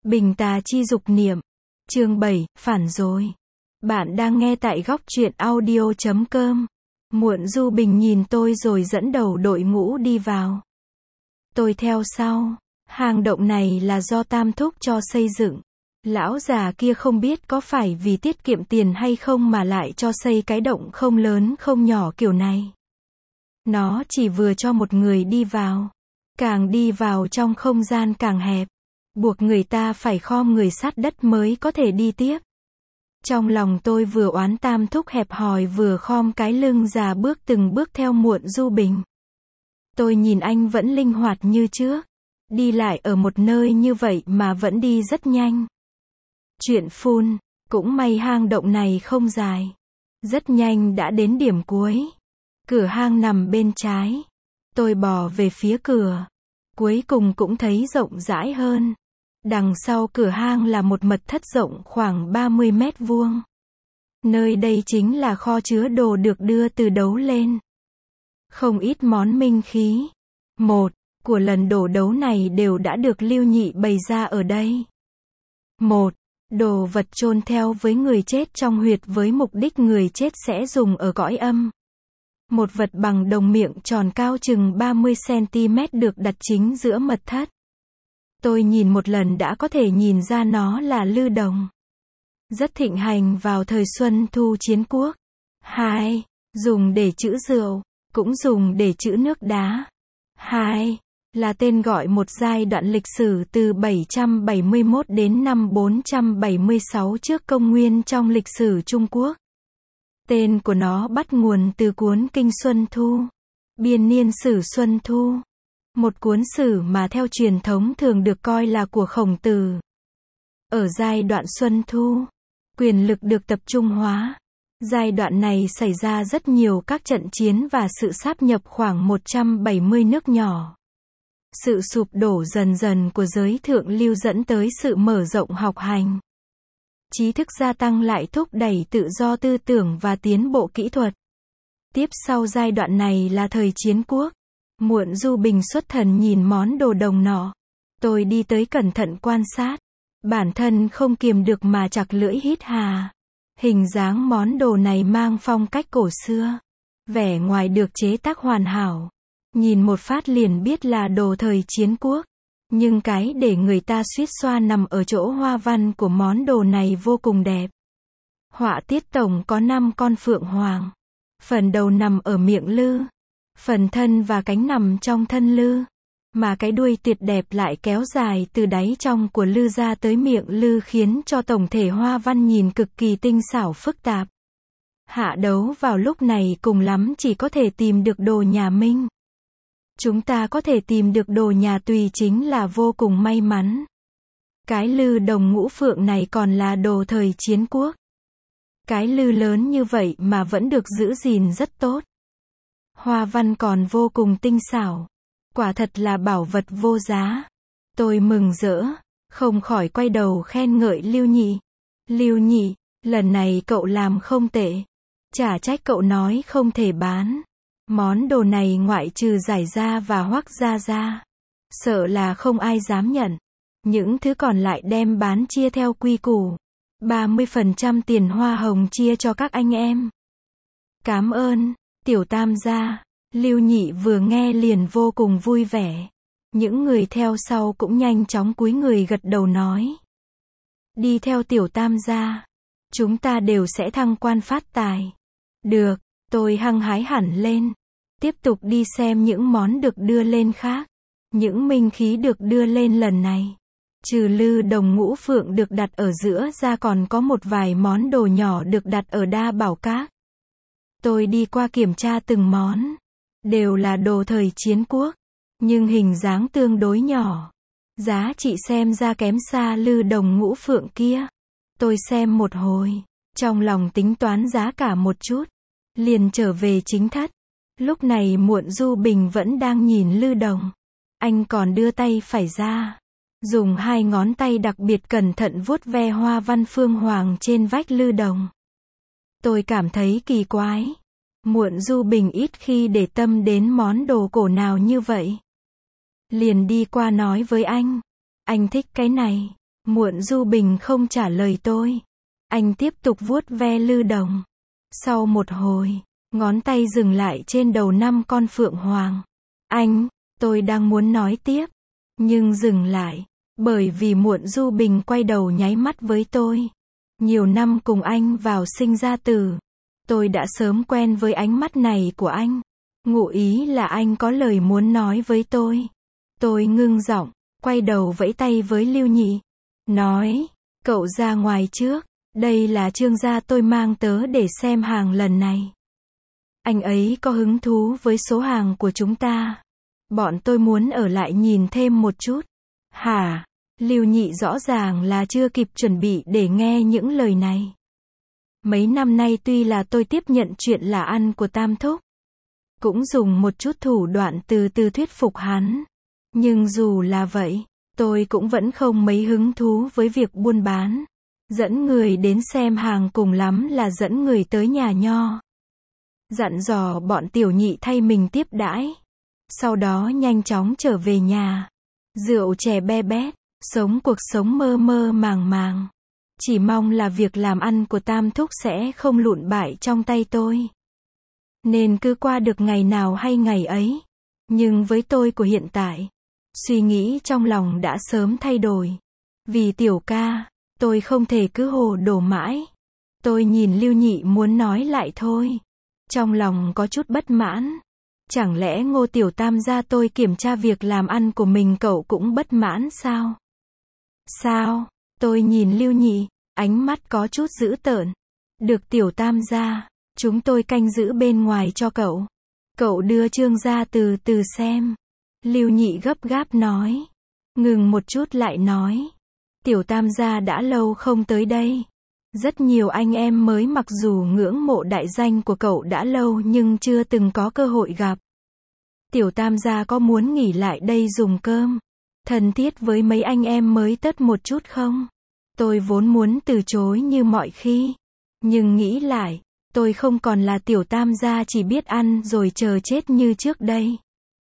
Bình tà chi dục niệm. Chương 7, phản rồi. Bạn đang nghe tại góc truyện audio.com. Muộn Du Bình nhìn tôi rồi dẫn đầu đội ngũ đi vào. Tôi theo sau. Hang động này là do Tam Thúc cho xây dựng. Lão già kia không biết có phải vì tiết kiệm tiền hay không mà lại cho xây cái động không lớn không nhỏ kiểu này. Nó chỉ vừa cho một người đi vào. Càng đi vào trong không gian càng hẹp. Buộc người ta phải khom người sát đất mới có thể đi tiếp. Trong lòng tôi vừa oán Tam Thúc hẹp hòi vừa khom cái lưng già bước từng bước theo Muộn Du Bình. Tôi nhìn anh vẫn linh hoạt như trước. Đi lại ở một nơi như vậy mà vẫn đi rất nhanh. Chuyện phun, cũng may hang động này không dài. Rất nhanh đã đến điểm cuối. Cửa hang nằm bên trái. Tôi bò về phía cửa. Cuối cùng cũng thấy rộng rãi hơn. Đằng sau cửa hang là một mật thất rộng khoảng 30 mét vuông. Nơi đây chính là kho chứa đồ được đưa từ đấu lên. Không ít món minh khí. Của lần đổ đấu này đều đã được Lưu Nhị bày ra ở đây. Đồ vật chôn theo với người chết trong huyệt với mục đích người chết sẽ dùng ở cõi âm. Một vật bằng đồng miệng tròn cao chừng 30 cm được đặt chính giữa mật thất. Tôi nhìn một lần đã có thể nhìn ra nó là lư đồng. Rất thịnh hành vào thời Xuân Thu Chiến Quốc. 2. Dùng để trữ rượu, cũng dùng để trữ nước đá. 2. Là tên gọi một giai đoạn lịch sử từ 771 đến năm 476 trước công nguyên trong lịch sử Trung Quốc. Tên của nó bắt nguồn từ cuốn Kinh Xuân Thu, Biên niên sử Xuân Thu. Một cuốn sử mà theo truyền thống thường được coi là của Khổng Tử. Ở giai đoạn Xuân Thu, quyền lực được tập trung hóa. Giai đoạn này xảy ra rất nhiều các trận chiến và sự sáp nhập khoảng 170 nước nhỏ. Sự sụp đổ dần dần của giới thượng lưu dẫn tới sự mở rộng học hành. Trí thức gia tăng lại thúc đẩy tự do tư tưởng và tiến bộ kỹ thuật. Tiếp sau giai đoạn này là thời Chiến Quốc. Muộn Du Bình xuất thần nhìn món đồ đồng nọ. Tôi đi tới cẩn thận quan sát. Bản thân không kiềm được mà chặt lưỡi hít hà. Hình dáng món đồ này mang phong cách cổ xưa. Vẻ ngoài được chế tác hoàn hảo. Nhìn một phát liền biết là đồ thời Chiến Quốc. Nhưng cái để người ta suýt xoa nằm ở chỗ hoa văn của món đồ này vô cùng đẹp. Họa tiết tổng có 5 con phượng hoàng. Phần đầu nằm ở miệng lư. Phần thân và cánh nằm trong thân lư. Mà cái đuôi tuyệt đẹp lại kéo dài từ đáy trong của lư ra tới miệng lư khiến cho tổng thể hoa văn nhìn cực kỳ tinh xảo phức tạp. Hạ đấu vào lúc này cùng lắm chỉ có thể tìm được đồ nhà Minh. Chúng ta có thể tìm được đồ nhà Tùy chính là vô cùng may mắn. Cái lư đồng ngũ phượng này còn là đồ thời Chiến Quốc. Cái lư lớn như vậy mà vẫn được giữ gìn rất tốt. Hoa văn còn vô cùng tinh xảo. Quả thật là bảo vật vô giá. Tôi mừng rỡ, không khỏi quay đầu khen ngợi Lưu Nhị. Lưu Nhị, lần này cậu làm không tệ. Chả trách cậu nói không thể bán. Món đồ này ngoại trừ Giải Gia và Hoắc Gia ra, sợ là không ai dám nhận. Những thứ còn lại đem bán chia theo quy củ. 30% tiền hoa hồng chia cho các anh em. Cảm ơn, Tiểu Tam gia. Lưu Nhị vừa nghe liền vô cùng vui vẻ. Những người theo sau cũng nhanh chóng cúi người gật đầu nói. Đi theo Tiểu Tam gia. Chúng ta đều sẽ thăng quan phát tài. Được, tôi hăng hái hẳn lên. Tiếp tục đi xem những món được đưa lên khác. Những minh khí được đưa lên lần này. Trừ lư đồng ngũ phượng được đặt ở giữa ra còn có một vài món đồ nhỏ được đặt ở Đa Bảo Các. Tôi đi qua kiểm tra từng món. Đều là đồ thời Chiến Quốc. Nhưng hình dáng tương đối nhỏ. Giá trị xem ra kém xa lư đồng ngũ phượng kia. Tôi xem một hồi. Trong lòng tính toán giá cả một chút. Liền trở về chính thất. Lúc này Muộn Du Bình vẫn đang nhìn lư đồng. Anh còn đưa tay phải ra. Dùng 2 ngón tay đặc biệt cẩn thận vuốt ve hoa văn phương hoàng trên vách lư đồng. Tôi cảm thấy kỳ quái. Muộn Du Bình ít khi để tâm đến món đồ cổ nào như vậy. Liền đi qua nói với anh. Anh thích cái này. Muộn Du Bình không trả lời tôi. Anh tiếp tục vuốt ve lư đồng. Sau một hồi, ngón tay dừng lại trên đầu 5 con phượng hoàng. Tôi đang muốn nói tiếp, nhưng dừng lại, bởi vì Muộn Du Bình quay đầu nháy mắt với tôi. Nhiều năm cùng anh vào sinh ra tử, tôi đã sớm quen với ánh mắt này của anh. Ngụ ý là anh có lời muốn nói với tôi. Tôi ngưng giọng, quay đầu vẫy tay với Lưu Nhị, nói, cậu ra ngoài trước, đây là Trương gia tôi mang tớ để xem hàng lần này. Anh ấy có hứng thú với số hàng của chúng ta. Bọn tôi muốn ở lại nhìn thêm một chút. Hả? Lưu Nhị rõ ràng là chưa kịp chuẩn bị để nghe những lời này. Mấy năm nay tuy là tôi tiếp nhận chuyện là ăn của Tam Thúc, cũng dùng một chút thủ đoạn từ từ thuyết phục hắn. Nhưng dù là vậy, tôi cũng vẫn không mấy hứng thú với việc buôn bán. Dẫn người đến xem hàng cùng lắm là dẫn người tới nhà Nho. Dặn dò bọn Tiểu Nhị thay mình tiếp đãi. Sau đó nhanh chóng trở về nhà. Rượu chè be bét, sống cuộc sống mơ mơ màng màng. Chỉ mong là việc làm ăn của Tam Thúc sẽ không lụn bại trong tay tôi. Nên cứ qua được ngày nào hay ngày ấy. Nhưng với tôi của hiện tại, suy nghĩ trong lòng đã sớm thay đổi. Vì Tiểu ca, tôi không thể cứ hồ đồ mãi. Tôi nhìn Lưu Nhị muốn nói lại thôi. Trong lòng có chút bất mãn. Chẳng lẽ Ngô Tiểu Tam gia tôi kiểm tra việc làm ăn của mình cậu cũng bất mãn sao? Sao? Tôi nhìn Lưu Nhị, ánh mắt có chút dữ tợn. Được Tiểu Tam gia, chúng tôi canh giữ bên ngoài cho cậu. Cậu đưa Trương gia từ từ xem. Lưu Nhị gấp gáp nói. Ngừng một chút lại nói. Tiểu Tam gia đã lâu không tới đây. Rất nhiều anh em mới mặc dù ngưỡng mộ đại danh của cậu đã lâu nhưng chưa từng có cơ hội gặp. Tiểu Tam gia có muốn nghỉ lại đây dùng cơm thân thiết với mấy anh em mới tất một chút không? Tôi vốn muốn từ chối như mọi khi. Nhưng nghĩ lại, tôi không còn là Tiểu Tam gia chỉ biết ăn rồi chờ chết như trước đây.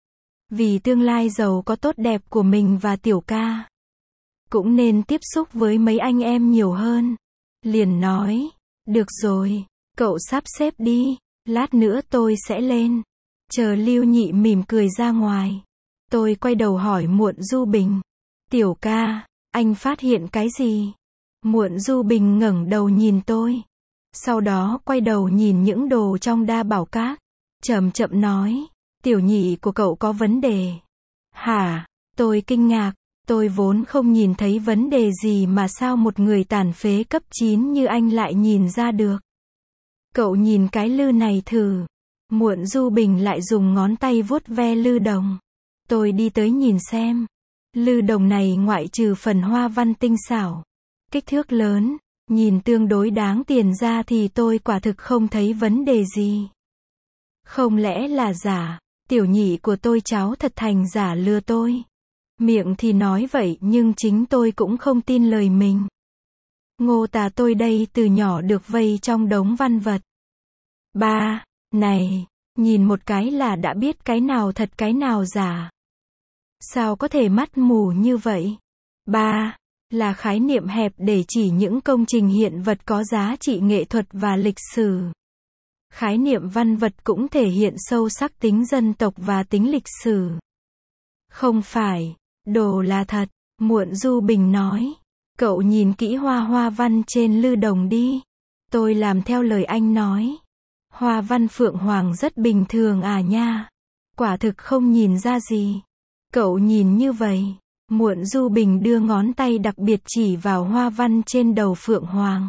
Vì tương lai giàu có tốt đẹp của mình và Tiểu ca, cũng nên tiếp xúc với mấy anh em nhiều hơn. Liền nói, được rồi, cậu sắp xếp đi, lát nữa tôi sẽ lên. Chờ Lưu Nhị mỉm cười ra ngoài. Tôi quay đầu hỏi Muộn Du Bình. Tiểu ca, anh phát hiện cái gì? Muộn Du Bình ngẩng đầu nhìn tôi. Sau đó quay đầu nhìn những đồ trong đa bảo các. Chậm chậm nói, Tiểu Nhị của cậu có vấn đề. Hả? Tôi kinh ngạc. Tôi vốn không nhìn thấy vấn đề gì mà sao một người tàn phế cấp 9 như anh lại nhìn ra được. Cậu nhìn cái lư này thử. Muộn Du Bình lại dùng ngón tay vuốt ve lư đồng. Tôi đi tới nhìn xem. Lư đồng này ngoại trừ phần hoa văn tinh xảo, kích thước lớn, nhìn tương đối đáng tiền ra thì tôi quả thực không thấy vấn đề gì. Không lẽ là giả? Tiểu Nhị của tôi cháu thật thành giả lừa tôi. Miệng thì nói vậy nhưng chính tôi cũng không tin lời mình. Ngô tà tôi đây từ nhỏ được vây trong đống văn vật. Ba, này, nhìn một cái là đã biết cái nào thật cái nào giả. Sao có thể mắt mù như vậy? Ba, là khái niệm hẹp để chỉ những công trình hiện vật có giá trị nghệ thuật và lịch sử. Khái niệm văn vật cũng thể hiện sâu sắc tính dân tộc và tính lịch sử. Không phải, đồ là thật, Muộn Du Bình nói. Cậu nhìn kỹ hoa văn trên lư đồng đi. Tôi làm theo lời anh nói. Hoa văn phượng hoàng rất bình thường à nha. Quả thực không nhìn ra gì. Cậu nhìn như vậy. Muộn Du Bình đưa ngón tay đặc biệt chỉ vào hoa văn trên đầu phượng hoàng.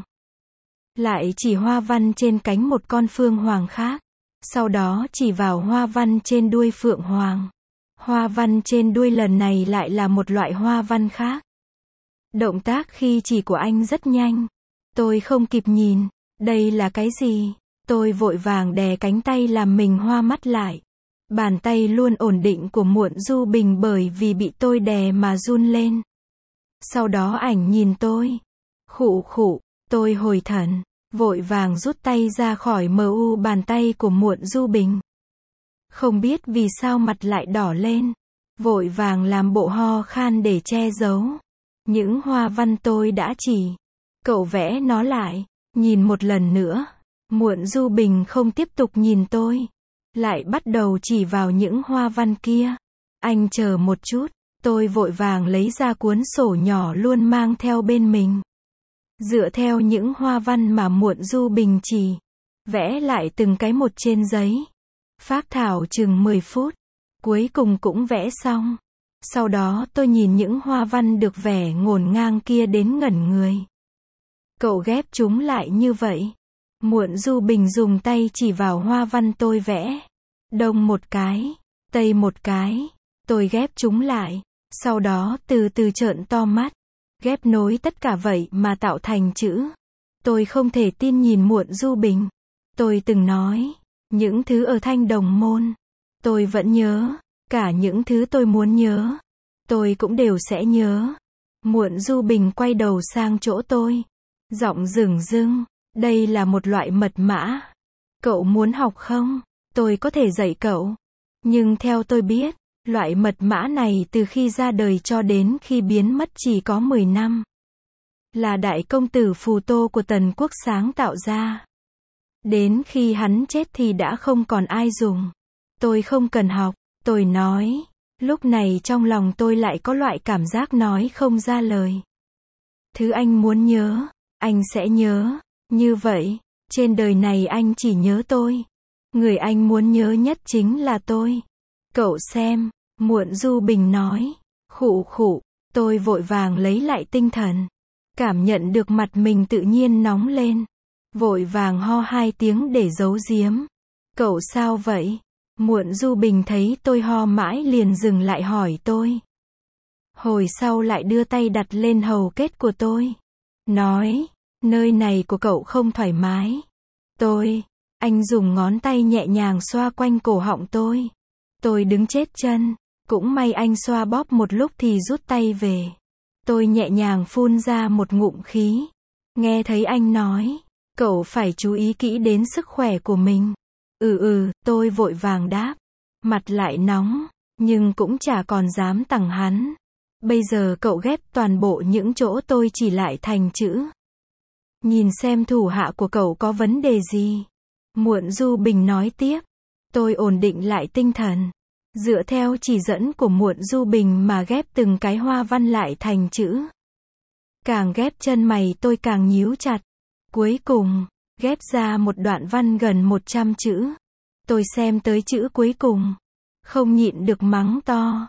Lại chỉ hoa văn trên cánh một con phương hoàng khác. Sau đó chỉ vào hoa văn trên đuôi phượng hoàng. Hoa văn trên đuôi lần này lại là một loại hoa văn khác. Động tác khi chỉ của anh rất nhanh. Tôi không kịp nhìn. Đây là cái gì? Tôi vội vàng đè cánh tay làm mình hoa mắt lại. Bàn tay luôn ổn định của Muộn Du Bình bởi vì bị tôi đè mà run lên. Sau đó ảnh nhìn tôi. Khụ khụ, tôi hồi thần, vội vàng rút tay ra khỏi mu bàn tay của Muộn Du Bình. Không biết vì sao mặt lại đỏ lên. Vội vàng làm bộ ho khan để che giấu. Những hoa văn tôi đã chỉ. Cậu vẽ nó lại. Nhìn một lần nữa. Muộn Du Bình không tiếp tục nhìn tôi. Lại bắt đầu chỉ vào những hoa văn kia. Anh chờ một chút. Tôi vội vàng lấy ra cuốn sổ nhỏ luôn mang theo bên mình. Dựa theo những hoa văn mà Muộn Du Bình chỉ. Vẽ lại từng cái một trên giấy. Phác thảo chừng 10 phút. Cuối cùng cũng vẽ xong. Sau đó tôi nhìn những hoa văn được vẽ ngổn ngang kia đến ngẩn người. Cậu ghép chúng lại như vậy. Muộn Du Bình dùng tay chỉ vào hoa văn tôi vẽ. Đông một cái, tây một cái. Tôi ghép chúng lại. Sau đó từ từ trợn to mắt. Ghép nối tất cả vậy mà tạo thành chữ. Tôi không thể tin nhìn Muộn Du Bình. Tôi từng nói, những thứ ở Thanh Đồng Môn. Tôi vẫn nhớ. Cả những thứ tôi muốn nhớ. Tôi cũng đều sẽ nhớ. Muộn Du Bình quay đầu sang chỗ tôi. Giọng dửng dưng. Đây là một loại mật mã. Cậu muốn học không? Tôi có thể dạy cậu. Nhưng theo tôi biết, loại mật mã này từ khi ra đời cho đến khi biến mất chỉ có 10 năm. Là đại công tử Phù Tô của Tần Quốc sáng tạo ra. Đến khi hắn chết thì đã không còn ai dùng. Tôi không cần học, tôi nói. Lúc này trong lòng tôi lại có loại cảm giác nói không ra lời. Thứ anh muốn nhớ, anh sẽ nhớ. Như vậy, trên đời này anh chỉ nhớ tôi. Người anh muốn nhớ nhất chính là tôi. Cậu xem, Muộn Du Bình nói. Khụ khụ, tôi vội vàng lấy lại tinh thần. Cảm nhận được mặt mình tự nhiên nóng lên. Vội vàng ho 2 tiếng để giấu giếm. Cậu sao vậy? Muộn Du Bình thấy tôi ho mãi liền dừng lại hỏi tôi. Hồi sau lại đưa tay đặt lên hầu kết của tôi. Nói, nơi này của cậu không thoải mái. Anh dùng ngón tay nhẹ nhàng xoa quanh cổ họng tôi. Tôi đứng chết chân. Cũng may anh xoa bóp một lúc thì rút tay về. Tôi nhẹ nhàng phun ra một ngụm khí. Nghe thấy anh nói, cậu phải chú ý kỹ đến sức khỏe của mình. Tôi vội vàng đáp. Mặt lại nóng, nhưng cũng chả còn dám tằng hắn. Bây giờ cậu ghép toàn bộ những chỗ tôi chỉ lại thành chữ. Nhìn xem thủ hạ của cậu có vấn đề gì. Muộn Du Bình nói tiếp. Tôi ổn định lại tinh thần. Dựa theo chỉ dẫn của Muộn Du Bình mà ghép từng cái hoa văn lại thành chữ. Càng ghép chân mày tôi càng nhíu chặt. Cuối cùng, ghép ra một đoạn văn gần 100 chữ. Tôi xem tới chữ cuối cùng. Không nhịn được mắng to.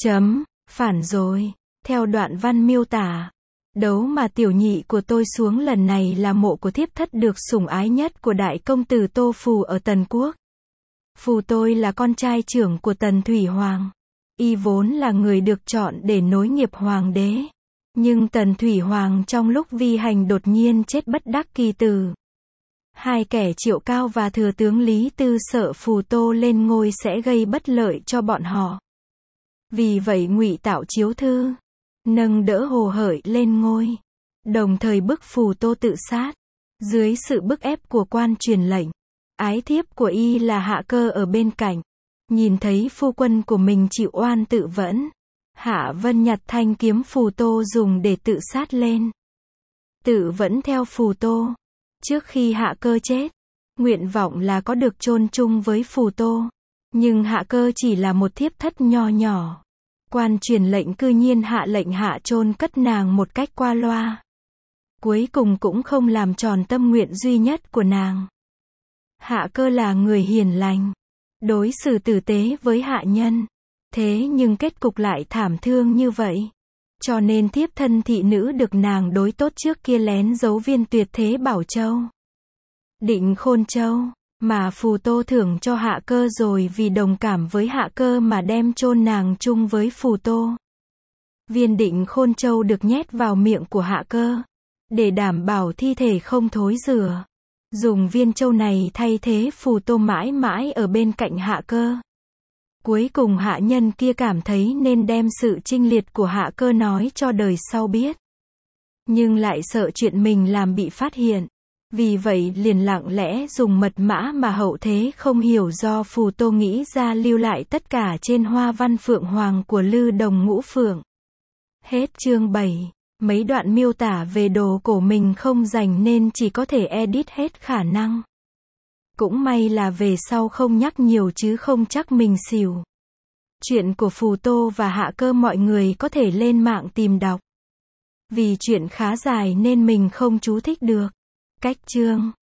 Phản rồi. Theo đoạn văn miêu tả. Đấu mà tiểu nhị của tôi xuống lần này là mộ của thiếp thất được sủng ái nhất của đại công tử Tô Phù ở Tần Quốc. Phù tôi là con trai trưởng của Tần Thủy Hoàng. Y vốn là người được chọn để nối nghiệp hoàng đế. Nhưng Tần Thủy Hoàng trong lúc vi hành đột nhiên chết bất đắc kỳ tử. Hai kẻ Triệu Cao và thừa tướng Lý Tư sợ Phù Tô lên ngôi sẽ gây bất lợi cho bọn họ. Vì vậy ngụy tạo chiếu thư, nâng đỡ Hồ Hởi lên ngôi, đồng thời bức Phù Tô tự sát. Dưới sự bức ép của quan truyền lệnh, ái thiếp của y là Hạ Cơ ở bên cạnh, nhìn thấy phu quân của mình chịu oan tự vẫn, Hạ Vân nhặt thanh kiếm Phù Tô dùng để tự sát lên. Tự vẫn theo Phù Tô. Trước khi Hạ Cơ chết, nguyện vọng là có được chôn chung với Phù Tô. Nhưng Hạ Cơ chỉ là một thiếp thất nho nhỏ. Quan truyền lệnh cư nhiên hạ lệnh hạ chôn cất nàng một cách qua loa. Cuối cùng cũng không làm tròn tâm nguyện duy nhất của nàng. Hạ Cơ là người hiền lành, đối xử tử tế với hạ nhân. Thế nhưng kết cục lại thảm thương như vậy. Cho nên thiếp thân thị nữ được nàng đối tốt trước kia lén giấu viên tuyệt thế Bảo Châu, Định Khôn Châu, mà Phù Tô thưởng cho Hạ Cơ rồi vì đồng cảm với Hạ Cơ mà đem chôn nàng chung với Phù Tô. Viên Định Khôn Châu được nhét vào miệng của Hạ Cơ, để đảm bảo thi thể không thối rữa. Dùng viên châu này thay thế Phù Tô mãi mãi ở bên cạnh Hạ Cơ. Cuối cùng hạ nhân kia cảm thấy nên đem sự chinh liệt của Hạ Cơ nói cho đời sau biết. Nhưng lại sợ chuyện mình làm bị phát hiện. Vì vậy liền lặng lẽ dùng mật mã mà hậu thế không hiểu do Phù Tô nghĩ ra lưu lại tất cả trên hoa văn phượng hoàng của Lư Đồng Ngũ Phượng. Hết chương 7. Mấy đoạn miêu tả về đồ cổ mình không rành nên chỉ có thể edit hết khả năng. Cũng may là về sau không nhắc nhiều chứ không chắc mình xỉu. Chuyện của Phù Tô và Hạ Cơ mọi người có thể lên mạng tìm đọc. Vì chuyện khá dài nên mình không chú thích được. Cách chương